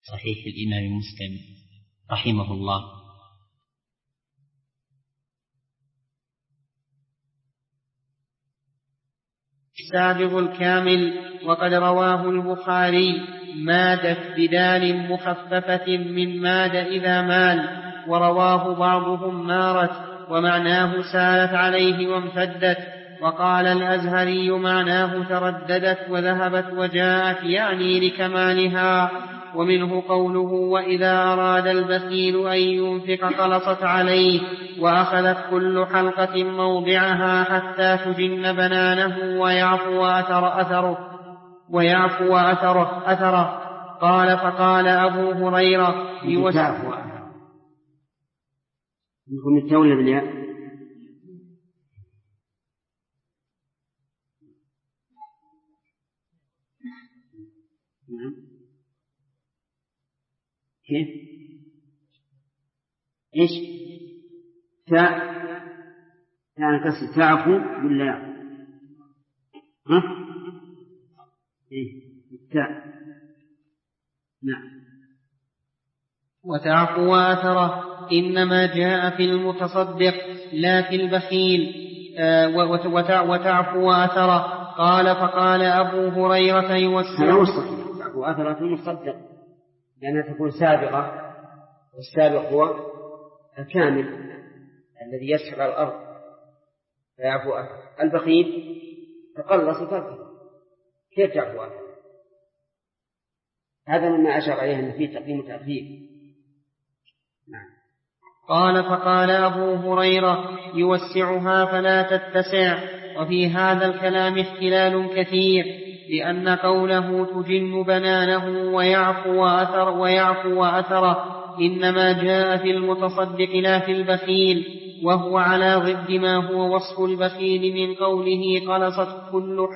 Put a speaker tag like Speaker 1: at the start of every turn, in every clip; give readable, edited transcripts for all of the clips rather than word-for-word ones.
Speaker 1: صحيح الإمام مسلم رحمه الله.
Speaker 2: السابغ الكامل. وقد رواه البخاري مادت بدال مخففة من ماد إذا مال، ورواه بعضهم مارت، ومعناه سالت عليه وامتدت. وقال الأزهري معناه ترددت وذهبت وجاءت، يعني لكمالها. ومنه قوله وإذا أراد البخيل أن ينفق خلصت عليه، وأخذت كل حلقة موضعها حتى تجن بنانه ويعفو أثره. قال فقال أبو هريرة
Speaker 3: يكون التولى بالياء. نعم. كيف؟ إيش؟ يعني قصد تعفو ولا ها؟ إيه التاء. نعم.
Speaker 2: وتعفو أثره إنما جاء في المتصدق لا في البخيل. وتعفو أثره. قال فقال أبو هريرة
Speaker 3: يوسع تعفو أثره في المتصدق لأنها تكون سابقة، والسابق هو الكامل الذي يسحق الأرض فيعفو أثره. البخيل تقلص تركه، كيف تعفو أثره؟ هذا مما أشار عليه أن فيه تقديم وتأخير. نعم.
Speaker 2: قال فقال أبو هريرة يوسعها فلا تتسع. وفي هذا الكلام اختلال كثير، لأن قوله تجن بنانه ويعفو أثره إنما جاء في المتصدق لا في البخيل، وهو على ضد ما هو وصف البخيل من قوله قلصت كل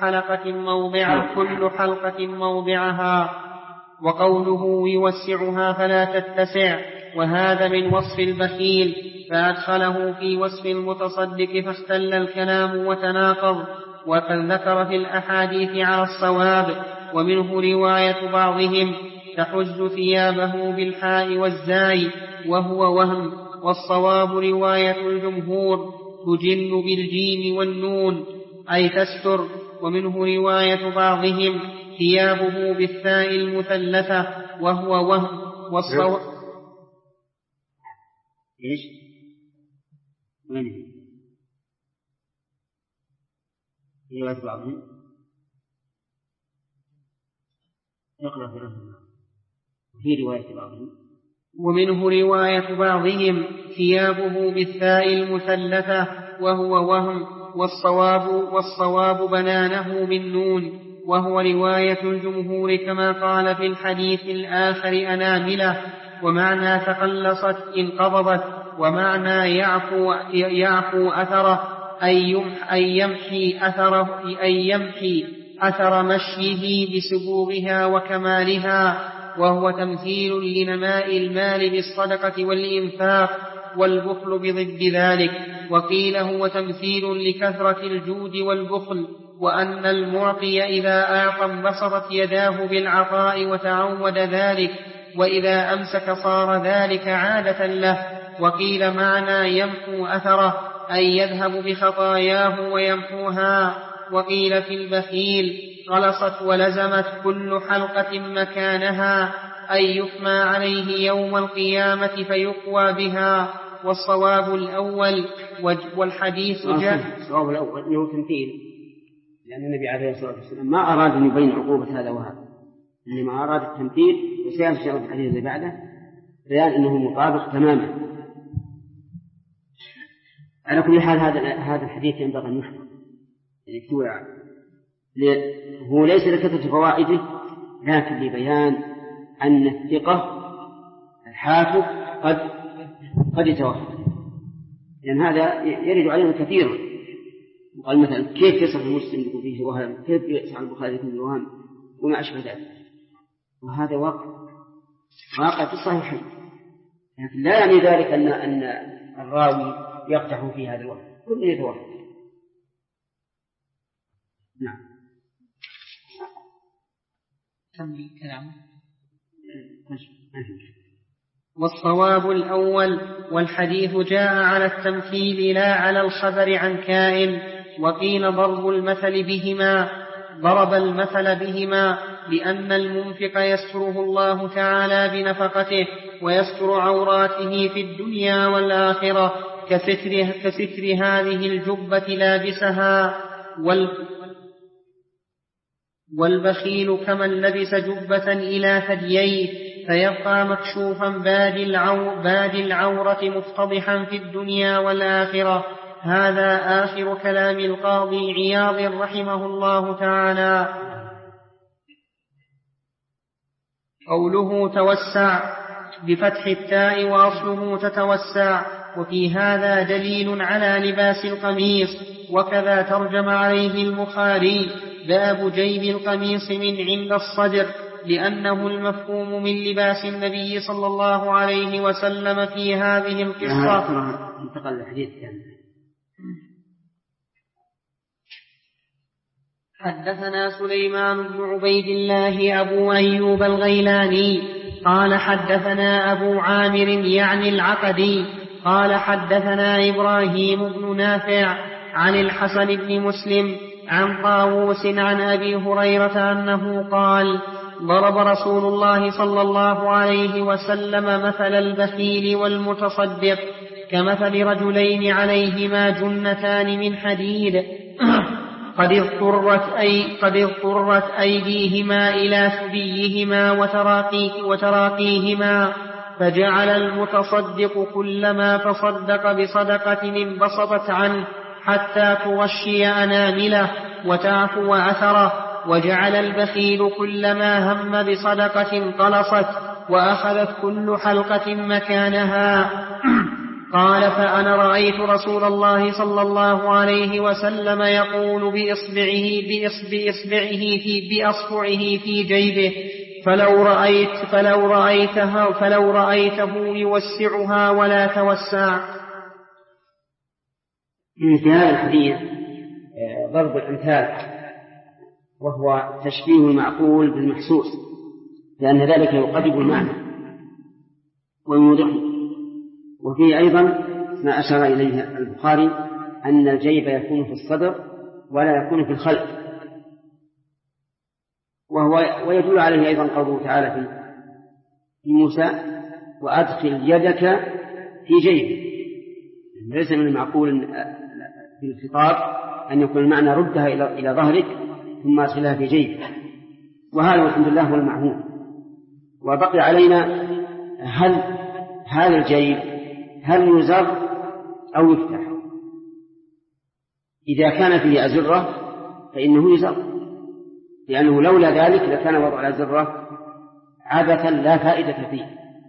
Speaker 2: حلقة موضعها، وقوله يوسعها فلا تتسع، وهذا من وصف البخيل، فأدخله في وصف المتصدق فاختل الكلام وتناقض. وقد ذكر في الأحاديث على الصواب. ومنه رواية بعضهم تحز ثيابه بالحاء والزاي وهو وهم، والصواب رواية الجمهور تجن بالجيم والنون أي تستر. ومنه رواية بعضهم ثيابه بالثاء المثلثة وهو وهم، والصواب
Speaker 3: إيش؟ من رواية بعضهم نقرأ في رواية بعضهم.
Speaker 2: ومنه رواية بعضهم ثيابه بالثاء المثلثة وهو وهم، والصواب بنانه بالنون، وهو رواية الجمهور كما قال في الحديث الآخر أناملة. ومعنى تقلصت انقبضت، ومعنى يعفو أثره أي يمحي أثر مشيه بسبوغها وكمالها، وهو تمثيل لنماء المال بالصدقة والإنفاق، والبخل بضد ذلك. وقيل هو تمثيل لكثرة الجود والبخل، وأن المعطي إذا أعطى انبسطت يداه بالعطاء وتعود ذلك، وإذا أمسك صار ذلك عادة له. وقيل معنى يمحو أثره أي يذهب بخطاياه ويمحوها. وقيل في البخيل غلصت ولزمت كل حلقة مكانها أي يفمى عليه يوم القيامة فيقوى بها. والصواب الأول والحديث جاء.
Speaker 3: الصواب الأول أنه تمثيل، لأن النبي عليه الصلاة والسلام ما أراد أن يبين عقوبة هذا وهذا، إنما أراد التمثيل، وسيأتي في الحديث اللي بعده بيان أنه مطابق تماما. على كل حال هذا الحديث ينبغي أن يحفظ، هو ليس لكثرة فوائده، لكن لبيان أن الثقة الحافظ قد يتوفى، لأن هذا يرد علينا كثيرا. وقال مثلا كيف يصح المسلم يكون فيه وهم، كيف يصح البخاري يكون فيه وهم وما أشبه ذلك، وهذا واقع في الصحيحين، لكن لا يعني ذلك أن الراوي يقتح في هذا الوهم، كل يتوفى. نعم.
Speaker 2: كمل كلام. والصواب الأول، والحديث جاء على التمثيل لا على الخبر عن كائن. وقيل ضرب المثل بهما لأن المنفق يستره الله تعالى بنفقته ويستر عوراته في الدنيا والآخرة كستر هذه الجبة لابسها، والبخيل كمن لبس جبة إلى ثدييه فيبقى مكشوفا بادي العورة مفتضحا في الدنيا والآخرة. هذا آخر كلام القاضي عياض رحمه الله تعالى. قوله توسع بفتح التاء وأصله تتوسع، وفي هذا دليل على لباس القميص. وكذا ترجم عليه البخاري باب جيب القميص من عند الصدر، لأنه المفهوم من لباس النبي صلى الله عليه وسلم في هذه القصة.
Speaker 3: انتقل الحديث يعني.
Speaker 2: حدثنا سليمان بن عبيد الله أبو أيوب الغيلاني قال حدثنا أبو عامر يعني العقدي قال حدثنا إبراهيم بن نافع عن الحسن بن مسلم عن طاووس عن أبي هريرة أنه قال: ضرب رسول الله صلى الله عليه وسلم مثل البخيل والمتصدق كمثل رجلين عليهما جنتان من حديد قد اضطرت أيديهما إلى ثديهما وتراقيهما، فجعل المتصدق كلما تصدق بصدقة انبسطت عنه حتى تغشي أنامله وتعفو أثره، وجعل البخيل كلما هم بصدقة انقلصت وأخذت كل حلقة مكانها. قال: فأنا رأيت رسول الله صلى الله عليه وسلم يقول بأصبعه في جيبه فلو رأيته يوسعها ولا توسع.
Speaker 3: في هذا الحديث ضرب الأمثال، وهو تشبيه المعقول بالمحسوس، لأن ذلك يقرب المعنى ويوضحه. وفيه أيضا ما أشار إليه البخاري أن الجيب يكون في الصدر ولا يكون في الخلف، ويدل عليه أيضا قوله تعالى في موسى: وأدخل يدك في جيبك. ليس من المعقول في الخطاب أن يكون المعنى ردها إلى ظهرك ثم أدخلها في جيبك، وهذا الحمد لله هو المعهود. وبقي علينا هل هذا الجيب هل يزر أو يفتح؟ إذا كان فيه أزرة فإنه يزر، لأنه لولا ذلك لكان وضع الأزرة عبثا لا فائدة فيه.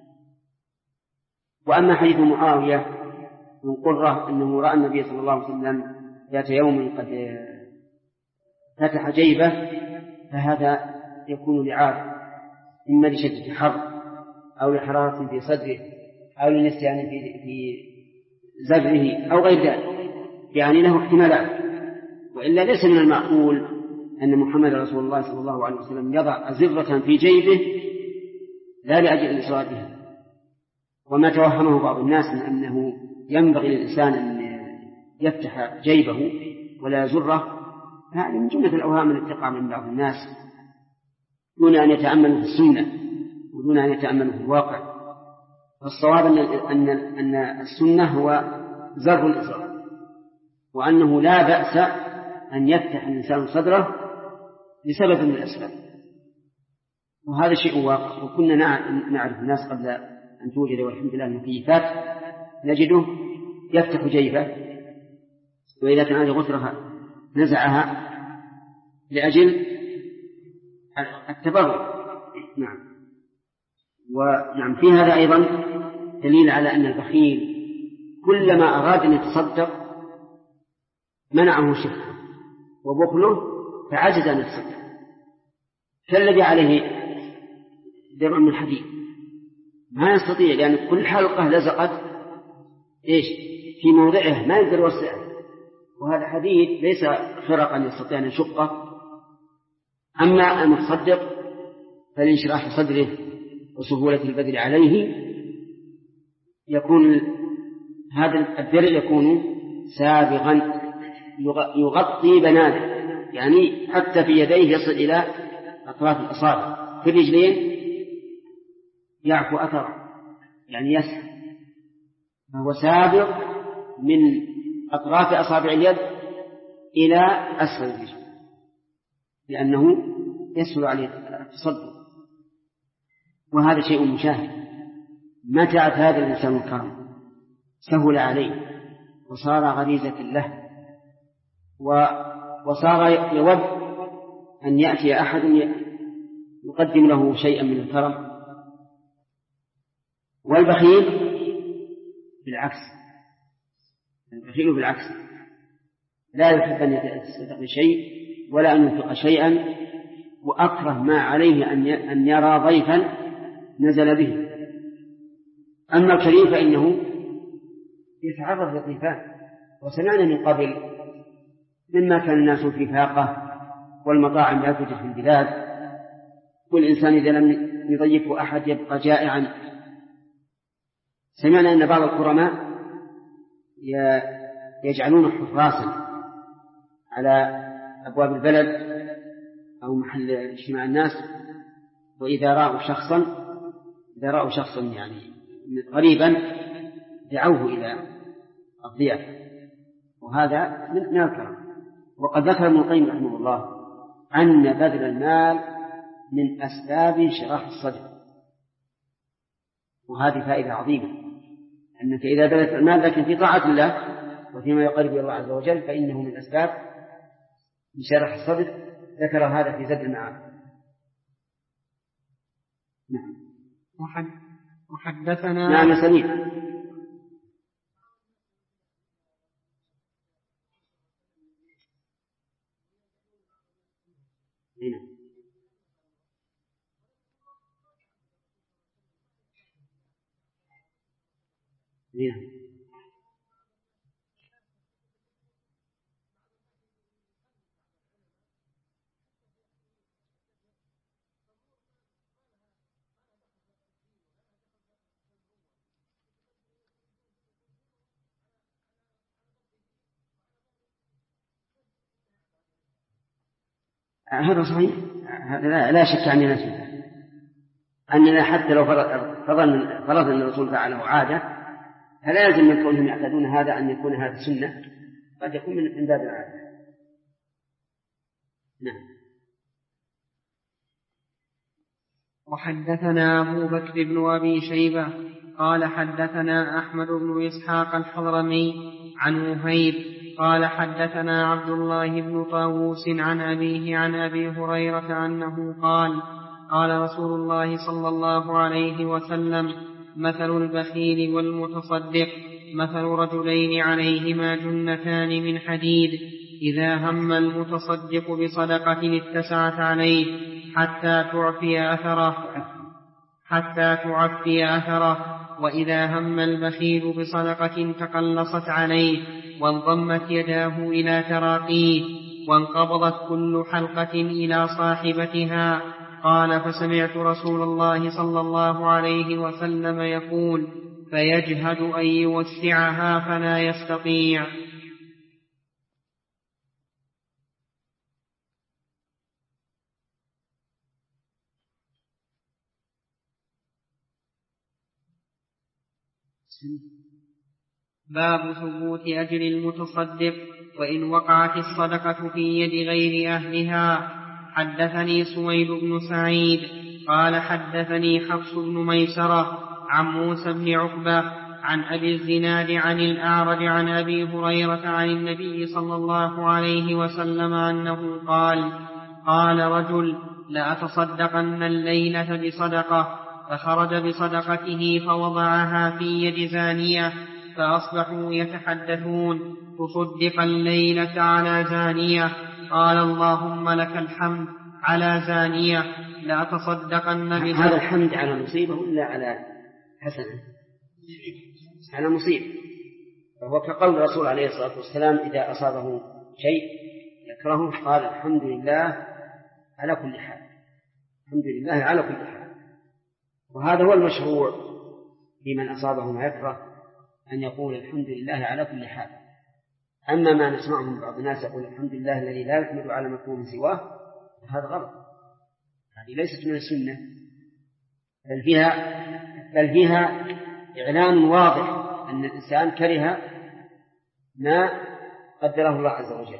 Speaker 3: وأما حديث معاوية من قرة أنه رأى النبي صلى الله عليه وسلم ذات يوم قد فتح جيبه، فهذا يكون لعارض، إما لشدة حر أو لحرارة في صدره أو لنسيان في زبره أو غير ذلك، يعني له احتمالات. وإلا ليس من المعقول أن محمد رسول الله صلى الله عليه وسلم يضع أزرة في جيبه لا لأجل الإسراء بها. وما توهمه بعض الناس من أنه ينبغي للإنسان أن يفتح جيبه ولا يزره، هذه من جملة الأوهام التي تقع من بعض الناس دون أن يتأملوا في السنة ودون أن يتأملوا في الواقع. فالصواب أن السنة هو زر الإزار، وأنه لا بأس أن يفتح الإنسان صدره لسبب من الأسباب، وهذا شيء واقع. وكنا نعرف الناس قبل أن توجد والحمد لله المكيفات نجده يفتح جيبه، وإذا كان هذه غسرها نزعها لأجل التبرع. نعم. ونعم في هذا أيضا دليل على أن البخيل كلما أراد أن يتصدق منعه شفه وبخله فعجز أن يتصدق، كالذي عليه درع من حديد ما يستطيع، لأن كل حلقة لزقت في موضعه ما يقدر يوسعه، وهذا حديد ليس خرقا يستطيع أن يشقه. أما المتصدق فلانشراح صدره وسهولة البذل عليه يكون هذا الدرع يكون سابغا يغطي بنانه، يعني حتى في يديه يصل إلى أطراف الأصابع، في الرجلين يعفو أثره يعني يسهل، فهو سابغ من أطراف أصابع اليد إلى أسفل الرجل لأنه يسهل عليه التصدق. وهذا شيء مشاهد، متى هذا الإنسان الكرم سهل عليه وصار غريزة له وصار يود أن يأتي أحد يقدم له شيئا من الكرم. والبخيل بالعكس، البخيل بالعكس لا يحب أن يتصدق بشيء ولا أن ينفق شيئا، وأكره ما عليه أن يرى ضيفا نزل به. أما الكريم فإنه يتعرض للضيفان، وسمعنا من قبل مما كان الناس في فاقة والمطاعم لا توجد في البلاد، والإنسان إذا لم يضيفه أحد يبقى جائعا. سمعنا أن بعض الكرماء يجعلون حراسا على أبواب البلد أو محل اجتماع الناس، وإذا رأوا شخصا يعني غريبا دعوه إلى الضيافة، وهذا من الكرم. وقد ذكر ابن القيم رحمه الله أن بذل المال من أسباب شراح الصدر، وهذه فائدة عظيمة، أنك إذا بذلت المال لكن في طاعة الله وفيما يقرب إلى الله عز وجل فإنه من أسباب شراح الصدر. ذكر هذا في زاد المعاد. نعم.
Speaker 2: وحدثنا
Speaker 3: نعم سليم. هذا صحيح، لا شك عننا فيه، أننا حتى لو فرضنا أن الرسول فعله عادة فلا يلزم من كونهم يعتادون هذا أن يكون هذا سنة، قد يكون من باب العادة. نعم.
Speaker 2: وحدثنا أبو بكر بن أبي شيبة قال حدثنا أحمد بن إسحاق الحضرمي عن وهيب قال حدثنا عبد الله بن طاووس عن أبيه عن أبي هريرة أنه قال قال رسول الله صلى الله عليه وسلم مثل البخيل والمتصدق مثل رجلين عليهما جنتان من حديد إذا هم المتصدق بصدقة اتسعت عليه حتى تعفي أثره، وإذا هم البخيل بصدقة تقلصت عليه وانضمت يداه إلى تراقيه وانقبضت كل حلقة إلى صاحبتها. قال فسمعت رسول الله صلى الله عليه وسلم يقول فيجهد أن يوسعها فلا يستطيع. باب ثبوت أجر المتصدق وإن وقعت الصدقة في يد غير أهلها. حدثني سويد بن سعيد قال حدثني حفص بن ميسرة عن موسى بن عقبة عن أبي الزناد عن الأعرج عن أبي هريرة عن النبي صلى الله عليه وسلم أنه قال رجل لأتصدقن الليلة بصدقة، فخرج بصدقته فوضعها في يد زانية، فأصبحوا يتحدثون تصدق الليلة على زانية. قال اللهم لك الحمد على زانية لأتصدقن بصدقة.
Speaker 3: هذا الحمد على مصيبة ولا على حسنة؟ على مصيبة، فهو كقول الرسول عليه الصلاة والسلام إذا أصابه شيء يكرهه قال الحمد لله على كل حال، الحمد لله على كل حال. وهذا هو المشروع لمن أصابه ما يكره أن يقول الحمد لله على كل حال. أما ما نسمعه من بعض الناس يقول الحمد لله الذي لا يحمد على مكروه سواه، هذا غلط، هذه ليست من السنة، بل فيها إعلان واضح أن الإنسان كره ما قدره الله عز وجل.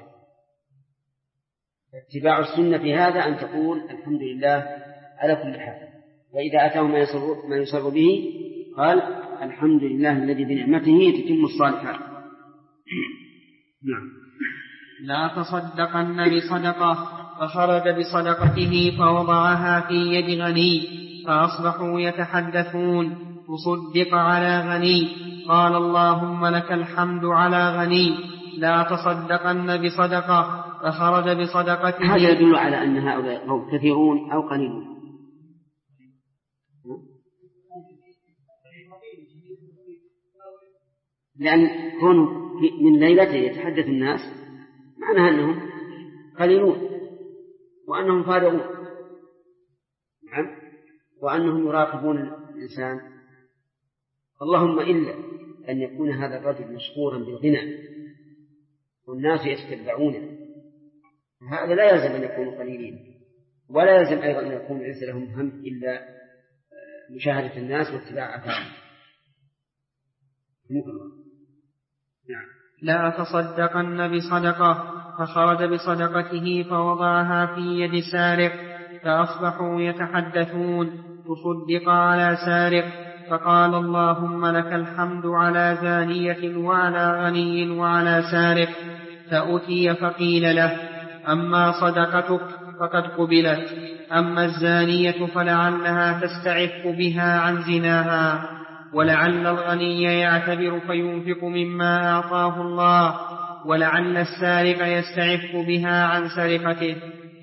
Speaker 3: اتباع السنة في هذا أن تقول الحمد لله على كل حال، وإذا أتاه ما يسر به قال الحمد لله الذي بنعمته تتم الصالحات. نعم.
Speaker 2: لا تصدقن بصدقة فخرج بصدقته فوضعها في يد غني فأصبحوا يتحدثون تصدق على غني. قال اللهم لك الحمد على غني لا تصدقن بصدقة فخرج بصدقته.
Speaker 3: هذا يدل على أن هؤلاء أو كثيرون أو قليلون. لأن كون من ليلته يتحدث الناس معناها أنهم قليلون وأنهم فارغون، نعم، وأنهم يراقبون الإنسان. اللهم إلا أن يكون هذا الرجل مشهورا بالغنى والناس يتبعونه، هذا لا يلزم أن يكونوا قليلين، ولا يلزم أيضا أن يكون ليس لهم هم إلا مشاهدة الناس واتباع أثارهم.
Speaker 2: نعم. لا تصدقن بصدقة فخرج بصدقته فوضعها في يد سارق فأصبحوا يتحدثون تصدق على سارق. فقال اللهم لك الحمد على زانية وعلى غني وعلى سارق. فأتي فقيل له أما صدقتك فقد قبلت، أما الزانية فلعلها تستعف بها عن زناها، ولعل الغني يعتبر فينفق مما أعطاه الله، ولعل السارق يستعف بها عن سرقته.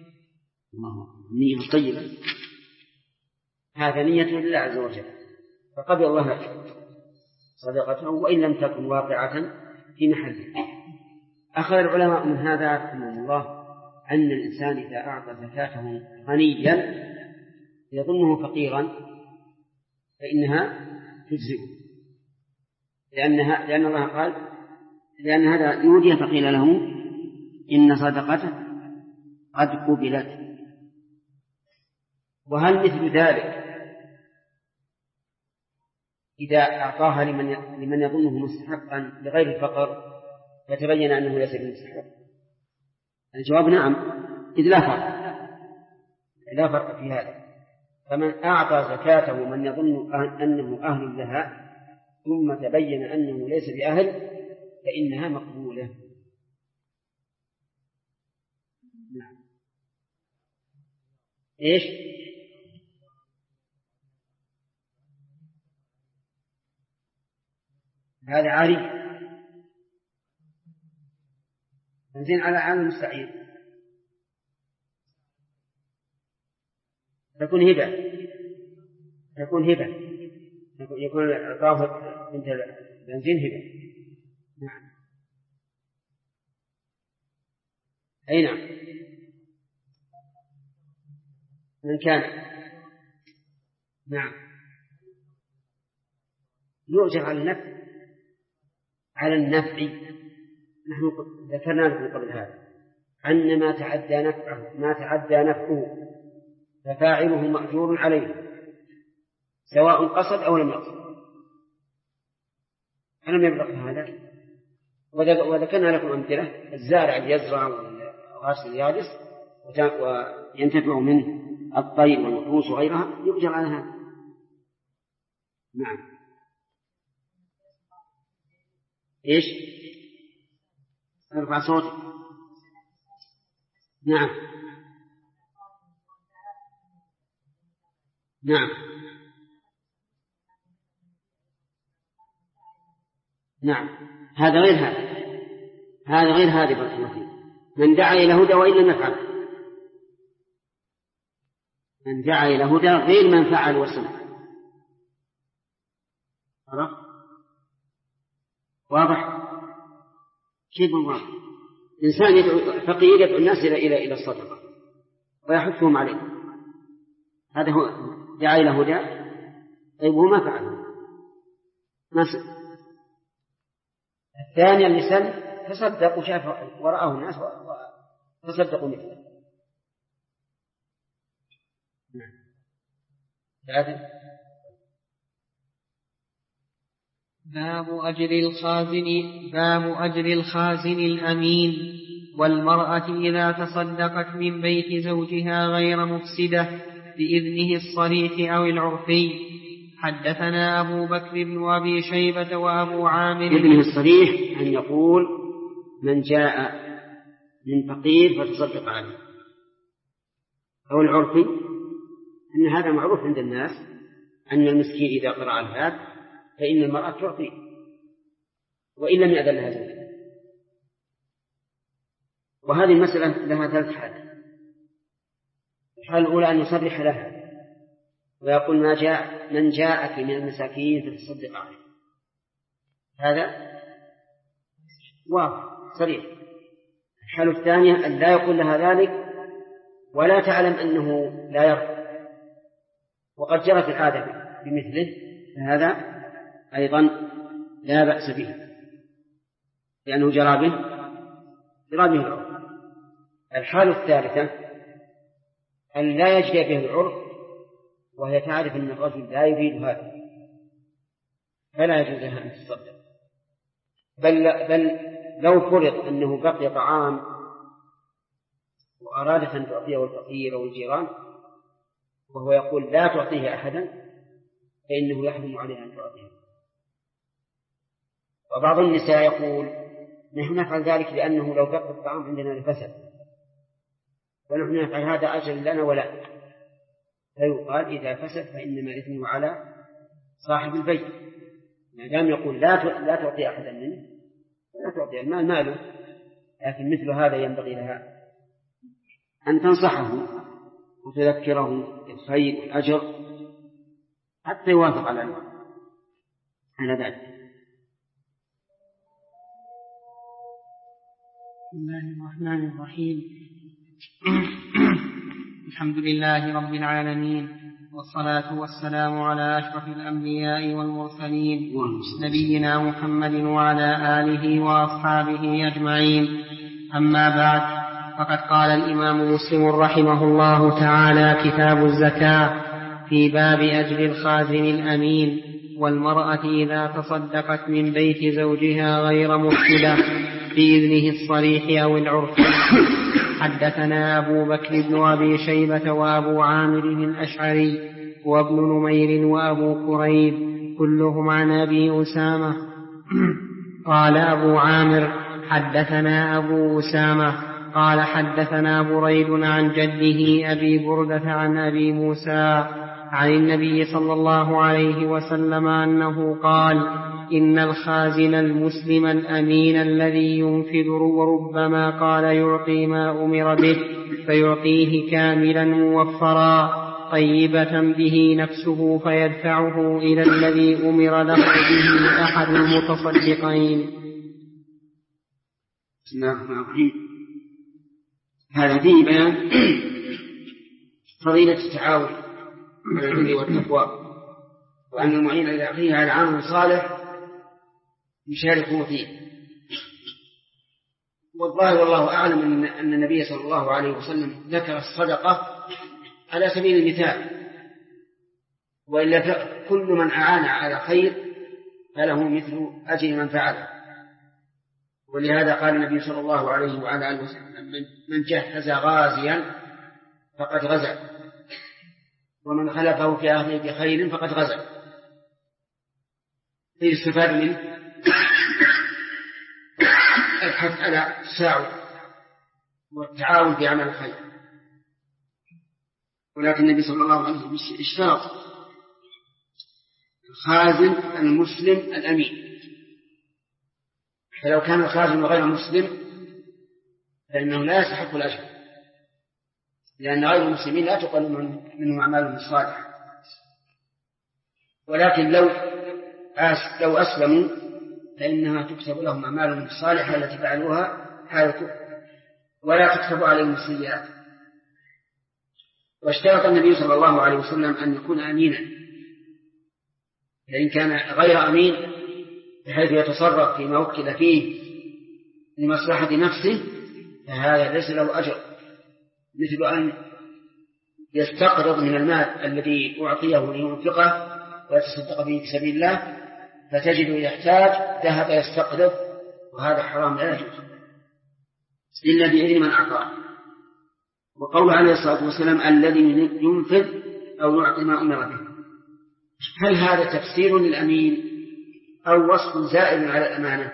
Speaker 3: نية طيبة، هذا نية لله عز وجل فقبل الله صدقته وإن لم تكن واقعة في محلها. أخذ العلماء من هذا رحمه الله أن الإنسان إذا أعطى زكاته غنيا يظنه فقيرا فإنها تجزئه، لأن الله قال لأن هذا يودي فقيل له إن صدقته قد قبلت. وهل مثل ذلك إذا أعطاها لمن يظنه مستحقا بغير الفقر فتبين أنه ليس بمستحق؟ الجواب نعم، إذ لا فرق في هذا. فمن أعطى زكاته من يظن أنه أهل لها ثم تبين أنه ليس بأهل فإنها مقبولة. نعم. إيش؟ هذا عاري بنزين على عام المستعير تكون هبة يكون إعطاء بنت بنزين هبة. نعم. أي نعم. من كان نعم يؤجر على النفع. نحن ذكرنا لكم قبل هذا أن ما تعدى نفعه ففاعله مأجور عليه سواء قصد أو لم يقصد. ألم يبلغ هذا؟ وذكرنا لكم أمثلة: الزارع يزرع والغاسل يابس وينتفع منه الطير والوحوش وغيرها يؤجر على هذا. نعم. إيش؟ ارفع صوتك. نعم. نعم. نعم. هذا غير هذا بارك الله فيك. من دعا إلى هدى وإن لم يفعل، من دعا إلى هدى غير من فعل وسمع. واضح؟ شيء واضح. إنسان فقير يدعو الناس إلى الصدقة ويحثهم عليه، هذا هو دعا إلى هدى طيب هو ما فعل، ما سأل. الثاني اللي سل تصدق وشاف ورآه الناس وتصدقوا مثله.
Speaker 2: باب أجر الخازن الأمين والمرأة إذا تصدقت من بيت زوجها غير مفسدة بإذنه الصريح أو العرفي. حدثنا أبو بكر بن أبي شيبة وأبو عامر.
Speaker 3: إذنه الصريح أن يقول من جاء من فقير فتصدق عليه، أو العرفي أن هذا معروف عند الناس أن المسكين إذا قرأ الباب فإن المرأة تعطي وإن لم يأذن لها زوجها. وهذه المسألة لها ثلاث حالات. الحالة الأولى أن يصرح لها ويقول من جاءك من المساكين فتصدق عليه، هذا واضح صريح. الحالة الثانية أن لا يقول لها ذلك ولا تعلم أنه لا يرضى وقد جرت العادة بمثله، فهذا أيضا لا بأس به لأنه جرى به العرف. الحالة الثالثة أن لا يجري به العرف وهي تعرف أن الرجل لا يريد هذا فلا يجوز لها أن تصدق. بل لو فرض أنه بقي طعام وأرادت أن تعطيه الفقير أو الجيران وهو يقول لا تعطيه أحدا فإنه يحرم عليها أن تعطيه. وبعض النساء يقول نحن نفعل ذلك لأنه لو بقي الطعام عندنا لفسد ونحن نفعل هذا أجل لنا ولا، فيقال إذا فسد فإنما إثمه على صاحب البيت. ما دام يقول لا تعطي أحدا منه لا تعطي المال ماله، لكن مثل هذا ينبغي لها أن تنصحه وتذكره بالخير والأجر حتى يوافق على ذلك.
Speaker 2: بسم الله الرحمن الرحيم. الحمد لله رب العالمين، والصلاة والسلام على أشرف الأنبياء والمرسلين نبينا محمد وعلى آله وأصحابه أجمعين. أما بعد، فقد قال الإمام مسلم رحمه الله تعالى كتاب الزكاة في باب أجر الخازن الأمين والمرأة إذا تصدقت من بيت زوجها غير مفسدة بإذنه الصريح أو العرفي. حدثنا أبو بكر بن أبي شيبة وأبو عامر الأشعري وابن نمير وأبو كريب كلهم عن أبي أسامة. قال أبو عامر حدثنا أبو أسامة قال حدثنا بريد عن جده أبي بردة عن أبي موسى عن النبي صلى الله عليه وسلم أنه قال إن الخازن المسلم الأمين الذي ينفذ وربما قال يعطي ما أمر به فيعطيه كاملا موفرا طيبة به نفسه فيدفعه إلى الذي أمر له به أحد المتصدقين.
Speaker 3: بسم الله الرحمن الرحيم. هذا فيه بيان فضيلة التعاون على البر والتقوى، وأن المعين لأخيه على عمل صالح يشاركه فيه. والله والله أعلم أن النبي صلى الله عليه وسلم ذكر الصدقة على سبيل المثال، وإلا كل من أعان على خير فله مثل أجر من فعله. ولهذا قال النبي صلى الله عليه وعلى آله وسلم من جهز غازيا فقد غزا ومن خلفه في أهله بخير فقد غزا. يستفاد منه الحث على التساعد والتعاون في عمل الخير. ولكن النبي صلى الله عليه وسلم اشترط الخازن المسلم الأمين، فلو كان الخازن غير مسلم فإنه لا يستحق الأجر، لأن غير المسلمين لا تقبل منهم أعمالهم الصالحة. ولكن لو أسلموا فإنها تكتب لهم أعمالهم الصالحة التي فعلوها حالته ولا تكتب عليهم السيئات. واشترط النبي صلى الله عليه وسلم أن يكون أمينا، فإن كان غير أمين بحيث يتصرف فيما وكل فيه لمصلحة نفسه فهذا ليس له أجر، مثل أن يستقرض من المال الذي أعطيه لينفقه ويتصدق به في سبيل الله، فتجد يحتاج ذهب يستقرض، وهذا حرام لا يجوز إلا بإذن من أعطاه. وقوله عليه الصلاة والسلام الذي ينفذ أو يعطي ما أمر به، هل هذا تفسير للأمين أو وصف زائد على الأمانة؟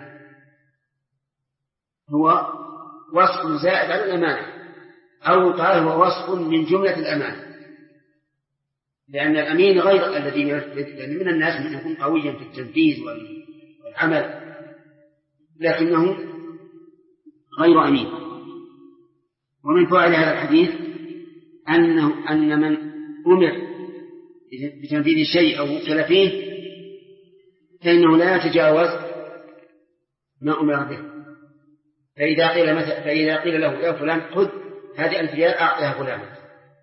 Speaker 3: هو وصف زائد على الأمانة، أو قال هو وصف من جملة الأمانة، لأن الأمين غير الذي ينفذ، لأن من الناس من يكون قويا في التنفيذ والعمل لكنه غير أمين. ومن فوائد هذا الحديث أن من أمر بتنفيذ شيء أو وكل فيه فإنه لا يتجاوز ما أمر به. فإذا قيل له يا فلان خذ هذه 1000 ريال أعطيها فلانا،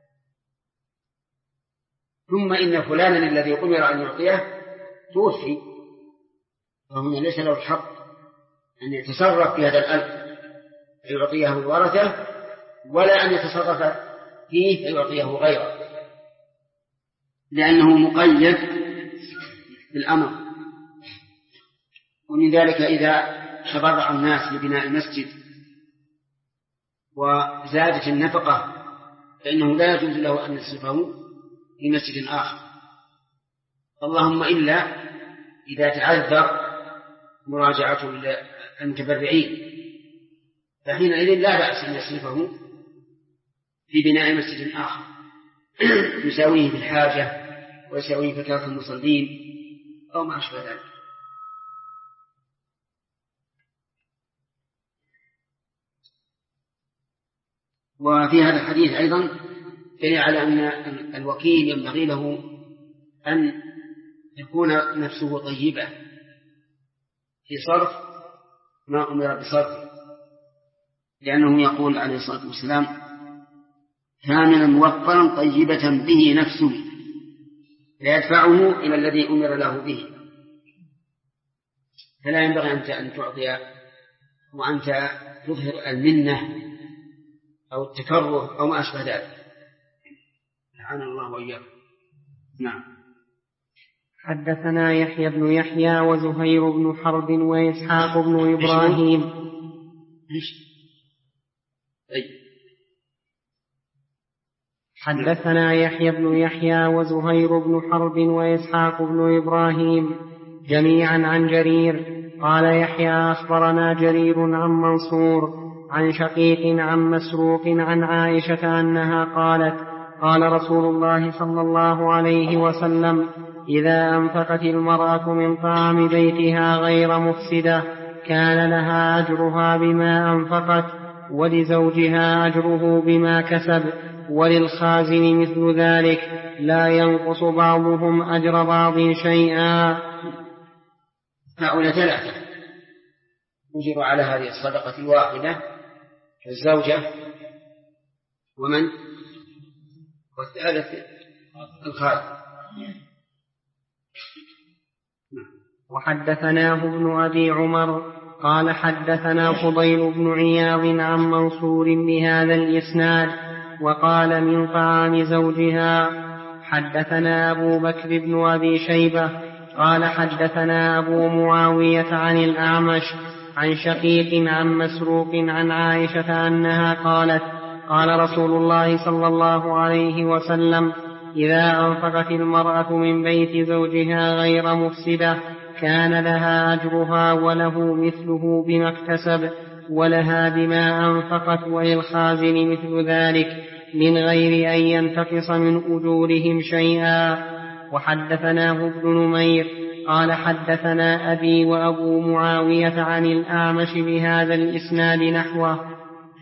Speaker 3: ثم إن فلانا الذي أمر أن يعطيه توفي، فهنا ليس له الحق أن يتصرف في هذا 1000 فيعطيه الورثة، ولا أن يتصرف فيه فيعطيه غيره، لأنه مقيد بالأمر. ومن ذلك إذا تبرع الناس لبناء المسجد وزادت النفقة فإنه لا يجوز له أن يصرفه في مسجد آخر، اللهم إلا إذا تعذر مراجعة المتبرعين، فحينئذ لا بأس أن يصرفه في بناء مسجد آخر يساويه بالحاجة ويساويه بكثرة المصلين أو ما أشبه ذلك. وفي هذا الحديث أيضا دليل على أن الوكيل ينبغي له أن تكون نفسه طيبة في صرف ما أمر بصرفه، لأنه يقول عليه الصلاة والسلام كاملا موفرا طيبة به نفسه فيدفعه إلى الذي أمر له به، فلا ينبغي أن تعطي وأنت تظهر المنة أو التكره أو ما أشبه ذلك. لعنا الله وإياكم. نعم.
Speaker 2: حدثنا يحيى بن يحيى وزهير بن حرب وإسحاق بن إبراهيم. حدثنا يحيى بن يحيى وزهير بن حرب وإسحاق بن إبراهيم جميعا عن جرير قال يحيى أخبرنا جرير عن منصور عن شقيق عن مسروق عن عائشة أنها قالت قال رسول الله صلى الله عليه وسلم إذا أنفقت المرأة من طعام بيتها غير مفسدة كان لها أجرها بما أنفقت ولزوجها أجره بما كسب وللخازن مثل ذلك لا ينقص بعضهم أجر بعض شيئا.
Speaker 3: هؤلاء ثلاثة أجروا على هذه الصدقة الواحدة، الزوجة ومن والثالث الخازن.
Speaker 2: وحدثناه ابن أبي عمر قال حدثنا فضيل بن عياض عن منصور بهذا الإسناد وقال من طعام زوجها. حدثنا أبو بكر بن أبي شيبة قال حدثنا أبو معاوية عن الأعمش عن شقيق عن مسروق عن عائشة أنها قالت قال رسول الله صلى الله عليه وسلم إذا أنفقت المرأة من بيت زوجها غير مفسدة كان لها أجرها وله مثله بما اكتسب ولها بما أنفقت وللخازن مثل ذلك من غير أن ينتقص من أجورهم شيئا. وحدثناه ابن نمير قال حدثنا أبي وأبو معاوية عن الأعمش بهذا الإسناد نحوه.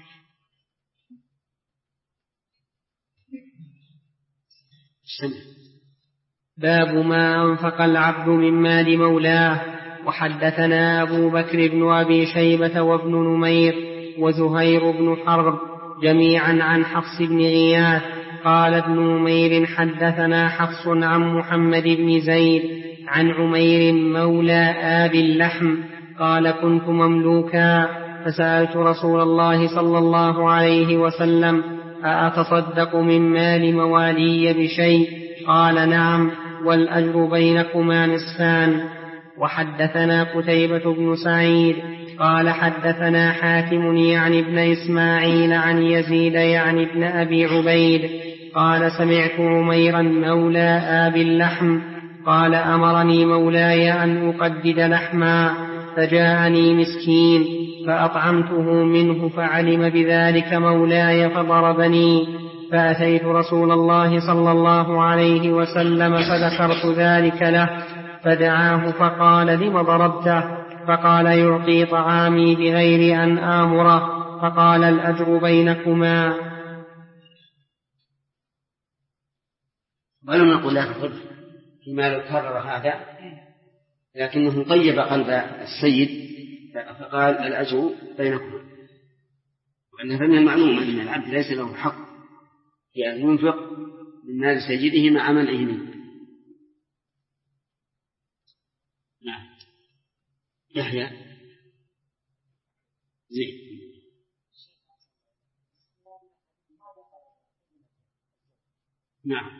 Speaker 2: باب ما أنفق العبد من مال مولاه. وحدثنا أبو بكر بن أبي شيبة وابن نمير وزهير بن حرب جميعا عن حفص بن غياث قال ابن نمير حدثنا حفص عن محمد بن زيد عن عمير مولى آبي اللحم قال كنت مملوكا فسألت رسول الله صلى الله عليه وسلم أأتصدق من مال موالي بشيء؟ قال نعم، والأجر بينكما نصفان. وحدثنا قتيبة بن سعيد قال حدثنا حاتم يعني ابن إسماعيل عن يزيد يعني ابن أبي عبيد قال سمعت عميرا مولى آبي اللحم قال أمرني مولاي أن أقدد لحما فجاءني مسكين فأطعمته منه فعلم بذلك مولاي فضربني، فأتيت رسول الله صلى الله عليه وسلم فذكرت ذلك له فدعاه فقال لم ضربته؟ فقال يعطي طعامي بغير أن آمره. فقال الأجر بينكما.
Speaker 3: ولم نقل لا تخرج فيما لو كرر هذا، لكنه طيب قلب السيد فقال الأجر بينكما، وأن من المعلوم أن العبد ليس له حق في أن ينفق من مال سيده مع منعه منه. نعم. يحيى زين. نعم.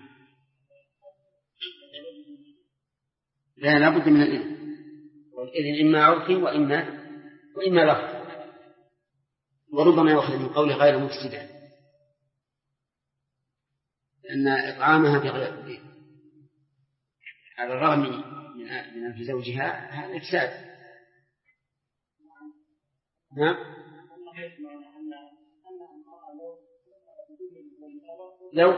Speaker 3: لا بد من الإذن، والإذن إما عرفي وإما لفظ، وربما يؤخذ من قول غير مفسدا، لأن إطعامها على الرغم من أنف زوجها هذا إفساد. نعم. لو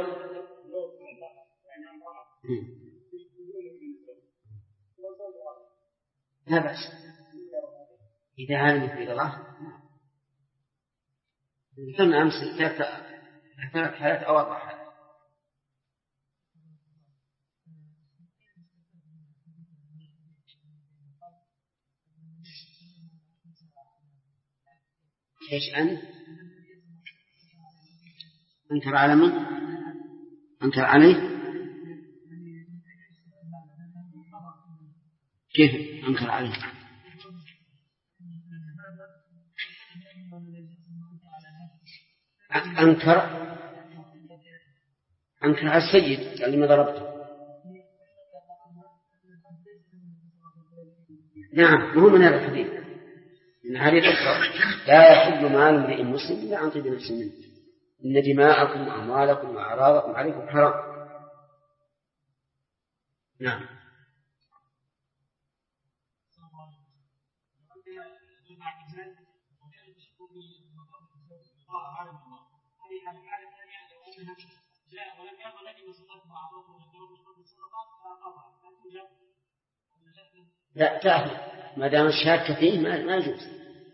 Speaker 3: لا بأس إذا علمت برضاه. ثم أمس ثلاث حالات أو أربع حالات. إيش أنكر على من؟ أنكر عليه؟ كيف أنكر عليه؟ أنكر على السيد قال لما ضربته. نعم، وهو من هذا الحديث من حديث لا يحل مال امرئ مسلم إلا عن طيب نفس منه، إن دماءكم وأموالكم وأعراضكم عليكم حرام. نعم. لا تعرف ما دام الشاك فيه ما يجوز،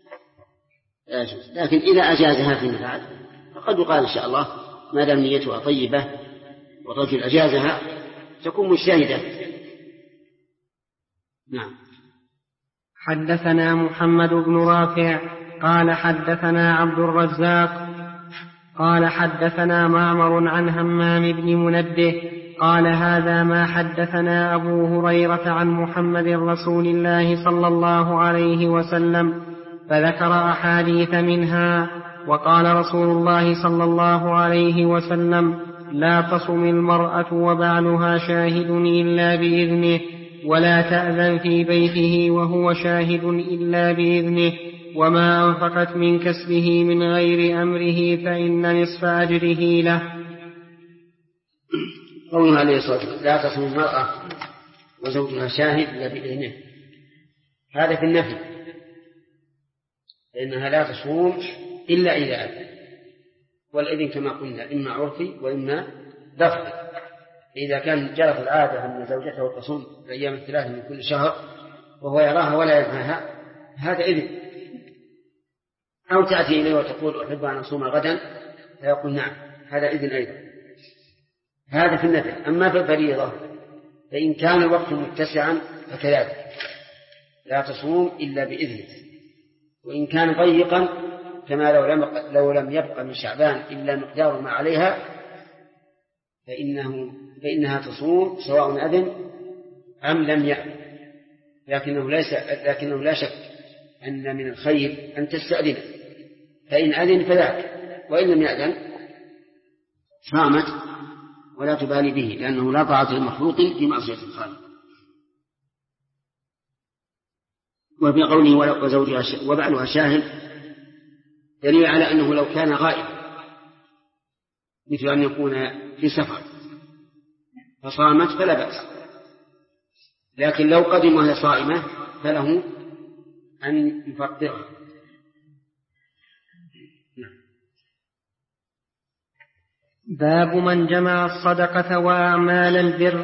Speaker 3: لكن إذا أجازها فيما بعد فقد يقال إن شاء الله ما دام نيتها طيبة والرجل أجازها تكون مجتهدة. نعم.
Speaker 2: حدثنا محمد بن رافع قال حدثنا عبد الرزاق قال حدثنا معمر عن همام بن منبه قال هذا ما حدثنا أبو هريرة عن محمد رسول الله صلى الله عليه وسلم، فذكر أحاديث منها. وقال رسول الله صلى الله عليه وسلم لا تصم المرأة وبعلها شاهد إلا بإذنه، ولا تأذن في بيته وهو شاهد إلا بإذنه، وما أنفقت من كسبه من غير أمره فإن نصف أجره له.
Speaker 3: قوله عليه الصلاة والسلام لا تصم المرأة وزوجها شاهد إلا بإذنه، هذا في النفي، لأنها لا تصوم إلا إذا أذن، والإذن كما قلنا إما عرفي وإما لفظي. إذا كان جرت العادة أن زوجته تصوم الأيام الثلاثة من كل شهر وهو يراها ولا ينهاها هذا إذن، أو تأتي إليه وتقول أحب أن أصوم غدا فيقول نعم هذا إذن أيضا. هذا في النفل. أما في الفريضة فإن كان الوقت متسعا فكذلك لا تصوم إلا بإذنه، وإن كان ضيقا كما لو لم يبقى من شعبان إلا مقدار ما عليها فإنها تصوم سواء أذن أم لم يأذن، لكنه لا شك أن من الخير أن تستأذن، فإن أذن فذاك، وإن لم يأذن صامت ولا تبالي به، لأنه لا طاعة لمخلوق في معصية الخالق. وفي قوله وزوجها وبعلها شاهد دليل على أنه لو كان غائب، مثل أن يكون في سفر فصامت فلا بأس، لكن لو قدم وهي صائمة فله أن يفطرها.
Speaker 2: باب من جمع الصدقة وأعمال البر.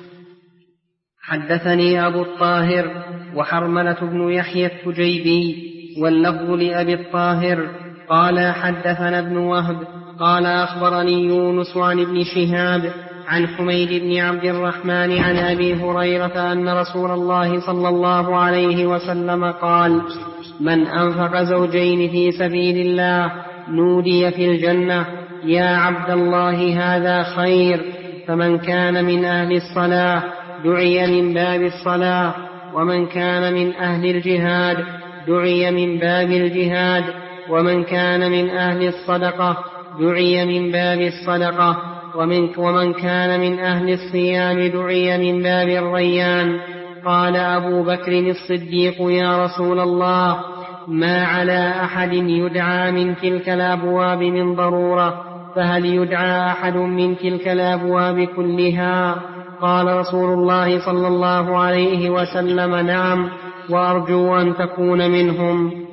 Speaker 2: حدثني أبو الطاهر وحرملة بن يحيى التجيبي واللفظ لأبي الطاهر قال حدثنا ابن وهب قال أخبرني يونس عن ابن شهاب عن حميد بن عبد الرحمن عن أبي هريرة أن رسول الله صلى الله عليه وسلم قال: من أنفق زوجين في سبيل الله نودي في الجنة: يا عبد الله هذا خير. فمن كان من أهل الصلاة دعي من باب الصلاة، ومن كان من أهل الجهاد دعي من باب الجهاد، ومن كان من أهل الصدقة دعي من باب الصدقة، ومن كان من أهل الصيام دعي من باب الريان. قال أبو بكر الصديق: يا رسول الله، ما على أحد يدعى من تلك الأبواب من ضرورة، فهل يدعى أحد من تلك الأبواب كلها؟ قال رسول الله صلى الله عليه وسلم: نعم، وأرجو أن تكون منهم.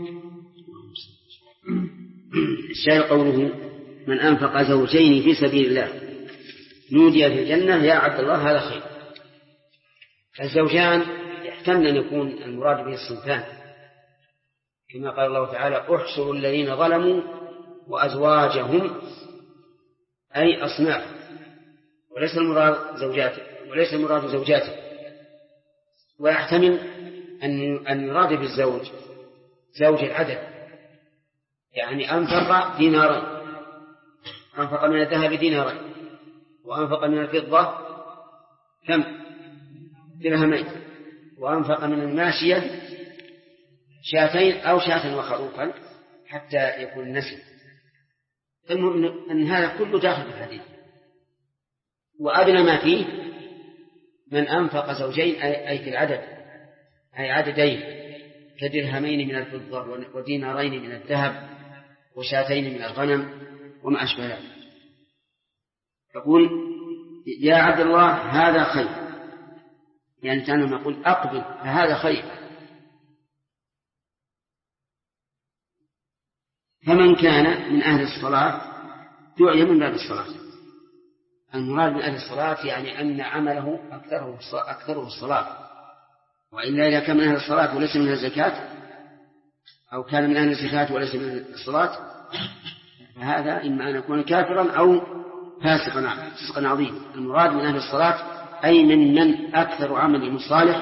Speaker 3: الشاهد قوله: من أنفق زوجين في سبيل الله نودي في الجنة: يا عبد الله هذا خير. الزوجان يحتمل أن يكون المراد به الصنفان، كما قال الله تعالى: احشروا الذين ظلموا وأزواجهم، أي أصناف، وليس المراد زوجاته. ويحتمل أن يراد بالزوج زوج العدد، يعني أنفق دينارين، أنفق من الذهب دينارين، وأنفق من الفضة كم؟ درهمين، وأنفق من الماشية شاتين أو شاة وخروفا حتى يكون النسل. المهم أن هذا كله داخل في الحديث. وأدنى ما فيه من أنفق زوجين أي في العدد، أي عددين، كدرهمين من الفضة ودينارين من الذهب وشاتين من الغنم وما أشبه ذلك. يقول: يا عبد الله هذا خير، يعني كان نقول أقبل فهذا خير. فمن كان من أهل الصلاة دعي من باب الصلاة. المراد من أهل الصلاة يعني أن عمله أكثره الصلاة، وإلا إذا كان من أهل الصلاة وليس من أهل الزكاة، أو كان من أهل الزكاة وليس من الصلاة، فهذا إما أن يكون كافرا أو فاسقا عظيما. المراد من أهل الصلاة أي من أكثر عمله الصالح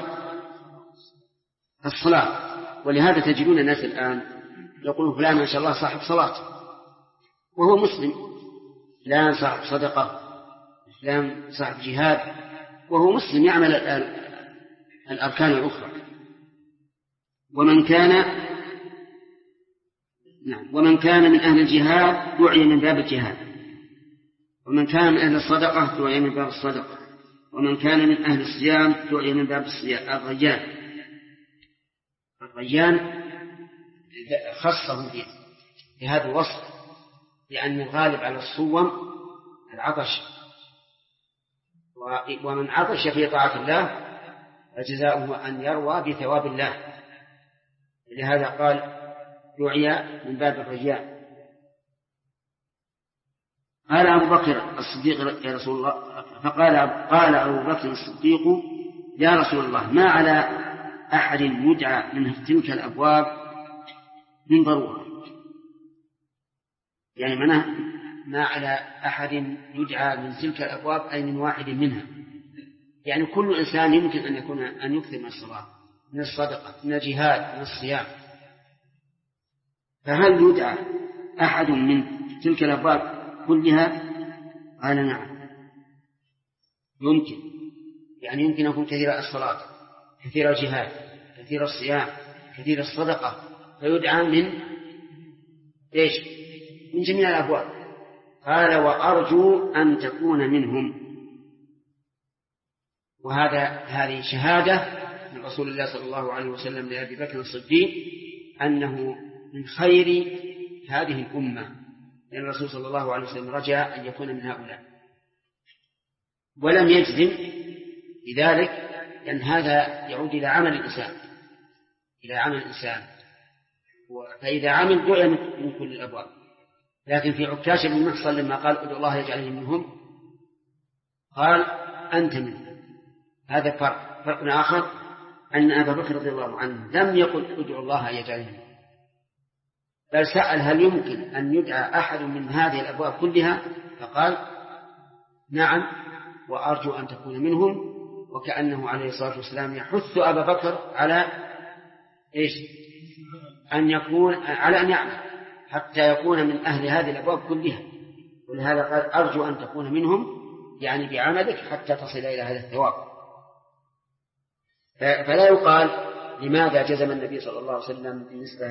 Speaker 3: الصلاة. ولهذا تجدون الناس الآن يقولون: فلان ما شاء الله صاحب صلاة وهو مسلم، فلان صاحب صدقة، فلان صاحب جهاد وهو مسلم يعمل الأركان الأخرى. ومن كان من أهل الجهاد دعي من باب الجهاد، ومن كان من أهل الصدقة دعي من باب الصدقة، ومن كان من أهل الصيام دعي من باب الريان خصه بهذا الوصف، لأن الغالب على الصوم العطش، ومن عطش في طاعة الله فجزاؤه أن يروى بثواب الله. لهذا قال: دعي من باب الرجاء. قال أبو بكر الصديق: يا رسول الله، قال أبو بكر الصديق: يا رسول الله، ما على أحد يدعى من تلك الأبواب من ضرورة. يعني ما على أحد يدعى من تلك الأبواب أي من واحد منها، يعني كل إنسان يمكن أن يكثر من الصلاة، من الصدقة، من الجهاد، من الصيام. فهل يدعى أحد من تلك الأبواب كلها؟ قال: نعم، يمكن. يعني يمكن أن يكون كثير الصلاة، كثير الجهاد، كثير الصيام، كثير الصدقة، فيدعى من إيش؟ من جميع الأبواب. قال وأرجو أن تكون منهم. هذه شهادة من رسول الله صلى الله عليه وسلم لأبي بكر الصديق أنه من خير هذه الأمة، لأن الرسول صلى الله عليه وسلم رجع أن يكون من هؤلاء، ولم يجزم بذلك، لأن هذا يعود إلى عمل الإنسان، فإذا عمل دعي من كل الأبواب. لكن في عكاشة بن محصن لما قال ادعو الله يجعلني منهم، قال أنت منهم. هذا فرق آخر، أن أبا بكر رضي الله عنه لم يقل ادعو الله يجعلني منهم، بل سأل هل يمكن أن يدعى أحد من هذه الأبواب كلها، فقال نعم وأرجو أن تكون منهم. وكأنه عليه الصلاة والسلام يحث أبا بكر على إيش؟ أن يعمل حتى يكون من أهل هذه الأبواب كلها. ولهذا قال أرجو أن تكون منهم، يعني بعملك حتى تصل إلى هذا الثواب. فلا يقال لماذا جزم النبي صلى الله عليه وسلم بالنسبة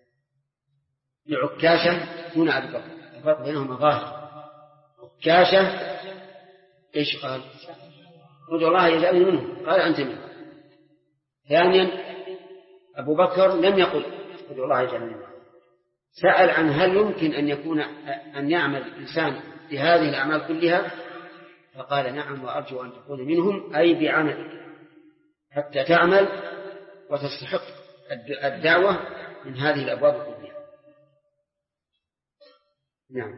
Speaker 3: لعكاشة دون أبي بكر، الفرق بينهما ظاهر. عكاشة إيش قال؟ ادعو الله يجعلني منهم، قال أنت منهم. ثانيا أبو بكر لم يقل ادعو الله يجعلني منهم، سأل عن هل يمكن أن يعمل الإنسان بهذه الأعمال كلها، فقال نعم وأرجو أن تكون منهم، أي بعملك حتى تعمل وتستحق الدعوة من هذه الأبواب كلها. نعم.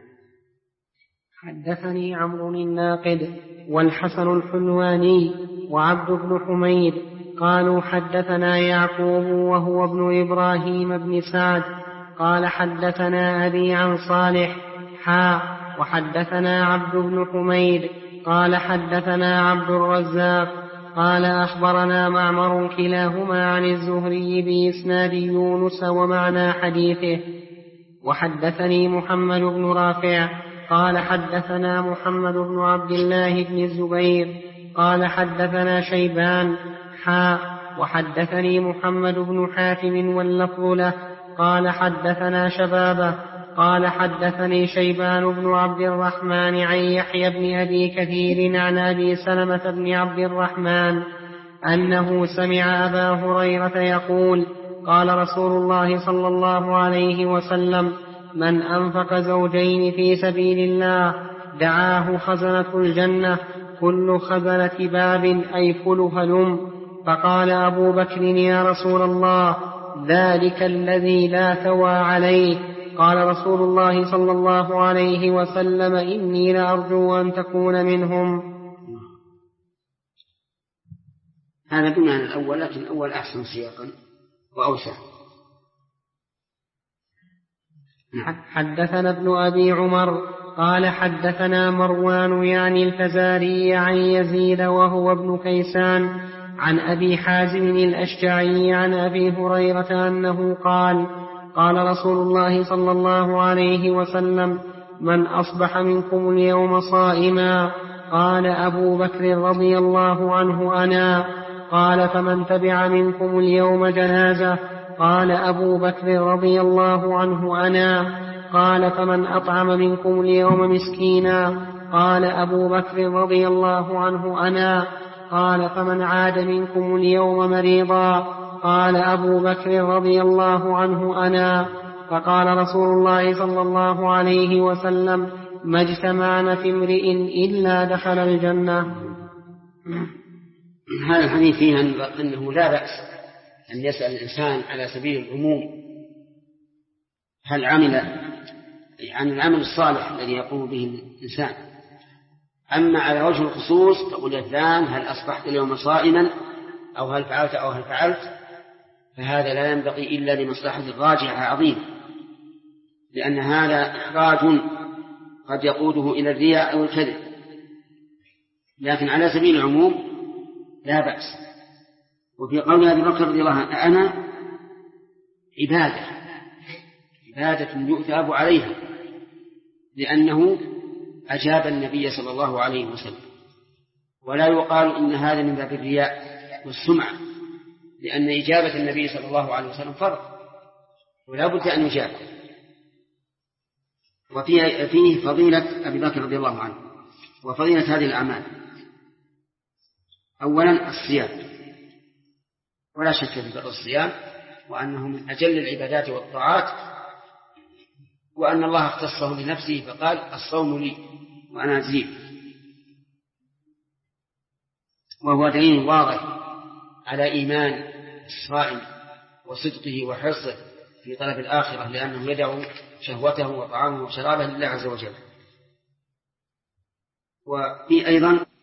Speaker 2: حدثني عمرو الناقد والحسن الحلواني وعبد بن حميد قالوا حدثنا يعقوب وهو ابن إبراهيم بن سعد قال حدثنا أبي عن صالح وحدثنا عبد بن حميد قال حدثنا عبد الرزاق قال أخبرنا معمر كلاهما عن الزهري بإسناد يونس ومعنى حديثه. وحدثني محمد بن رافع قال حدثنا محمد بن عبد الله بن الزبير قال حدثنا شيبان وحدثني محمد بن حاتم واللفظ له قال حدثنا شبابه قال حدثني شيبان بن عبد الرحمن عن يحيى بن أبي كثير عن أبي سلمة بن عبد الرحمن أنه سمع أبا هريرة يقول قال رسول الله صلى الله عليه وسلم من أنفق زوجين في سبيل الله دعاه خزنة الجنة كل خزنة باب أي كل هلم. فقال أبو بكر يا رسول الله ذلك الذي لا ثوى عليه. قال رسول الله صلى الله عليه وسلم إني لأرجو أن تكون منهم.
Speaker 3: هذا بمعنى الأول، لكن الأول أحسن سياقا وأوسع.
Speaker 2: حدثنا ابن أبي عمر قال حدثنا مروان يعني الفزاري عن يزيد وهو ابن كيسان عن أبي حازم الأشجعي عن أبي هريرة أنه قال قال رسول الله صلى الله عليه وسلم من أصبح منكم اليوم صائما قال أبو بكر رضي الله عنه أنا قال فمن تبع منكم اليوم جنازة قال أبو بكر رضي الله عنه أنا قال فمن أطعم منكم اليوم مسكينا قال أبو بكر رضي الله عنه أنا قال فمن عاد منكم اليوم مريضا قال أبو بكر رضي الله عنه أنا. فقال رسول الله صلى الله عليه وسلم ما اجتمعنا في امرئ إلا دخل الجنة.
Speaker 3: هذا الحديث فيه أنه لا بأس أن يسأل الإنسان على سبيل العموم هل عمل عن العمل الصالح الذي يقوم به الإنسان. أما على وجه الخصوص تقول يا فلان هل أصبحت اليوم صائما أو هل فعلت أو هل فعلت، فهذا لا ينبغي إلا لمصلحة راجعة عظيمة، لأن هذا إحراج قد يقوده إلى الرياء أو الكذب. لكن على سبيل العموم لا بأس. وفي قول أبي بكر رضي الله عنه أنا عبادة يؤثاب عليها، لأنه أجاب النبي صلى الله عليه وسلم ولا يقال إن هذا من باب الرياء والسمعة، لأن إجابة النبي صلى الله عليه وسلم فرض ولا بد أن يجاب. وفيه فضيلة أبي بكر رضي الله عنه وفضيلة هذه الأعمال. أولا الصيام، ولا شك في فضل الصيام وأنه من أجل العبادات والطاعات، وأن الله اختصه لنفسه فقال الصوم لي وأنا أجزيه، وهو دليل واضح على إيمان الصائم وصدقه وحرصه في طلب الآخرة، لأنه يدعو شهوته وطعامه وشرابه لله عز وجل. وفي أيضا